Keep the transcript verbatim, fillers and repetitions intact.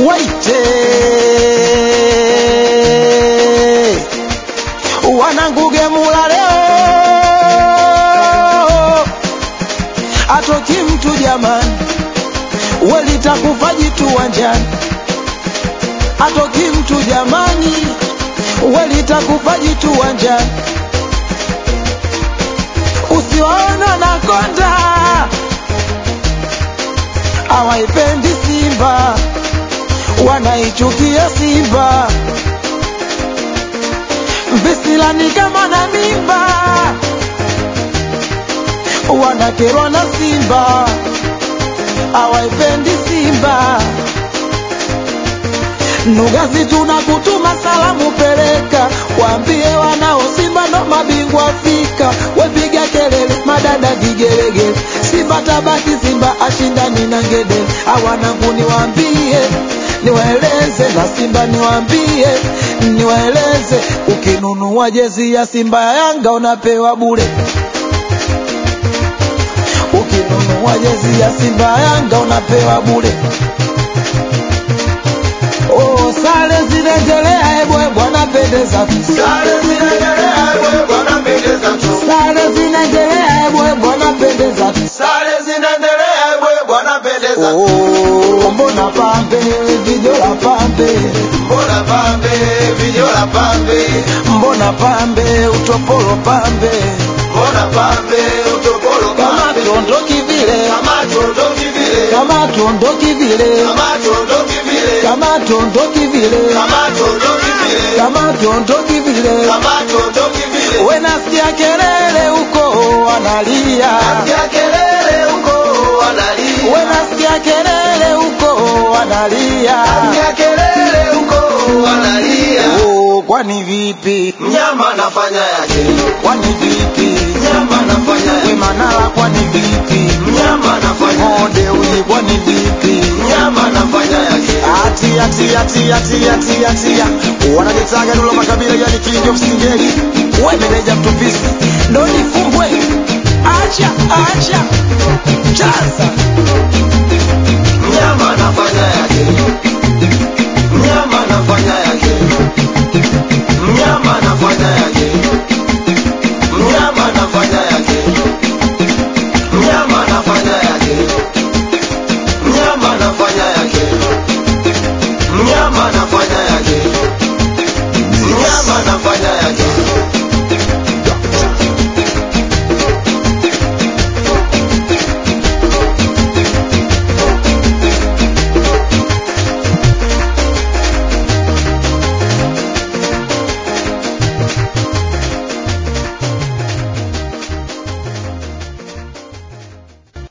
waite wananguge mula leo atoki mtu jamani, welitakufa jitu wanjani. Atoki mtu jamani, welitakufa jitu wanjani. Usiwaona na konda hawaipendi Simba, wanaichukia Simba. Mbisilani kama na mimba, wanakerwa na Simba, hawaipendi Simba. Nugazi tunakutuma salamu peleka, waambie wanao Simba ndo mabingwa Afrika. Wepiga kelele madada vigelegele, Simba tabaki, Simba ashindani na ngedele. Hawanangu niwaambie, niwaeleze na Simba niwaambie, niwaeleze, ukinunua jezi ya Simba ya Yanga unapewa bure. Ukinunua jezi ya Simba ya Yanga unapewa bure. Oh, sare zinaendelea ebwe bwana pendeza tu. Sare zinaendelea ebwe bwana pendeza tu. Sare zinaendelea ebwe bwana pendeza tu. Sare zinaendelea ebwe bwana pendeza tu. Oh, mbona pambe vijola pambe, mbona pambe vijola pambe, mbona pambe utopolo pambe, mbona pambe utopolo pambe. Kama tuondoki vile, kama tuondoki vile, kama tuondoki vile, kama tuondoki vile, kama tuondoki vile, kama tuondoki vile, kama tuondoki vile, kama tuondoki vile. we nasikia kelele huko wanalia, nasikia kelele huko wanalia, we nasikia kelele huko wanalia, nasikia kelele huko wanalia. Oh, kwani vipi mnyama nafanya yake, kwani vipi mnyama nafanya yake, we Manara kwani vipi mnyama nafanya yake, Mode uyi kwani vipi mnyama nafanya yake. ati ati ati ati ati ati wanajitaga Dula Makabila yani king of singeli, we meneja mtupisi ndo nifumbwe. Acha acha chaza mnyama nafanya yake.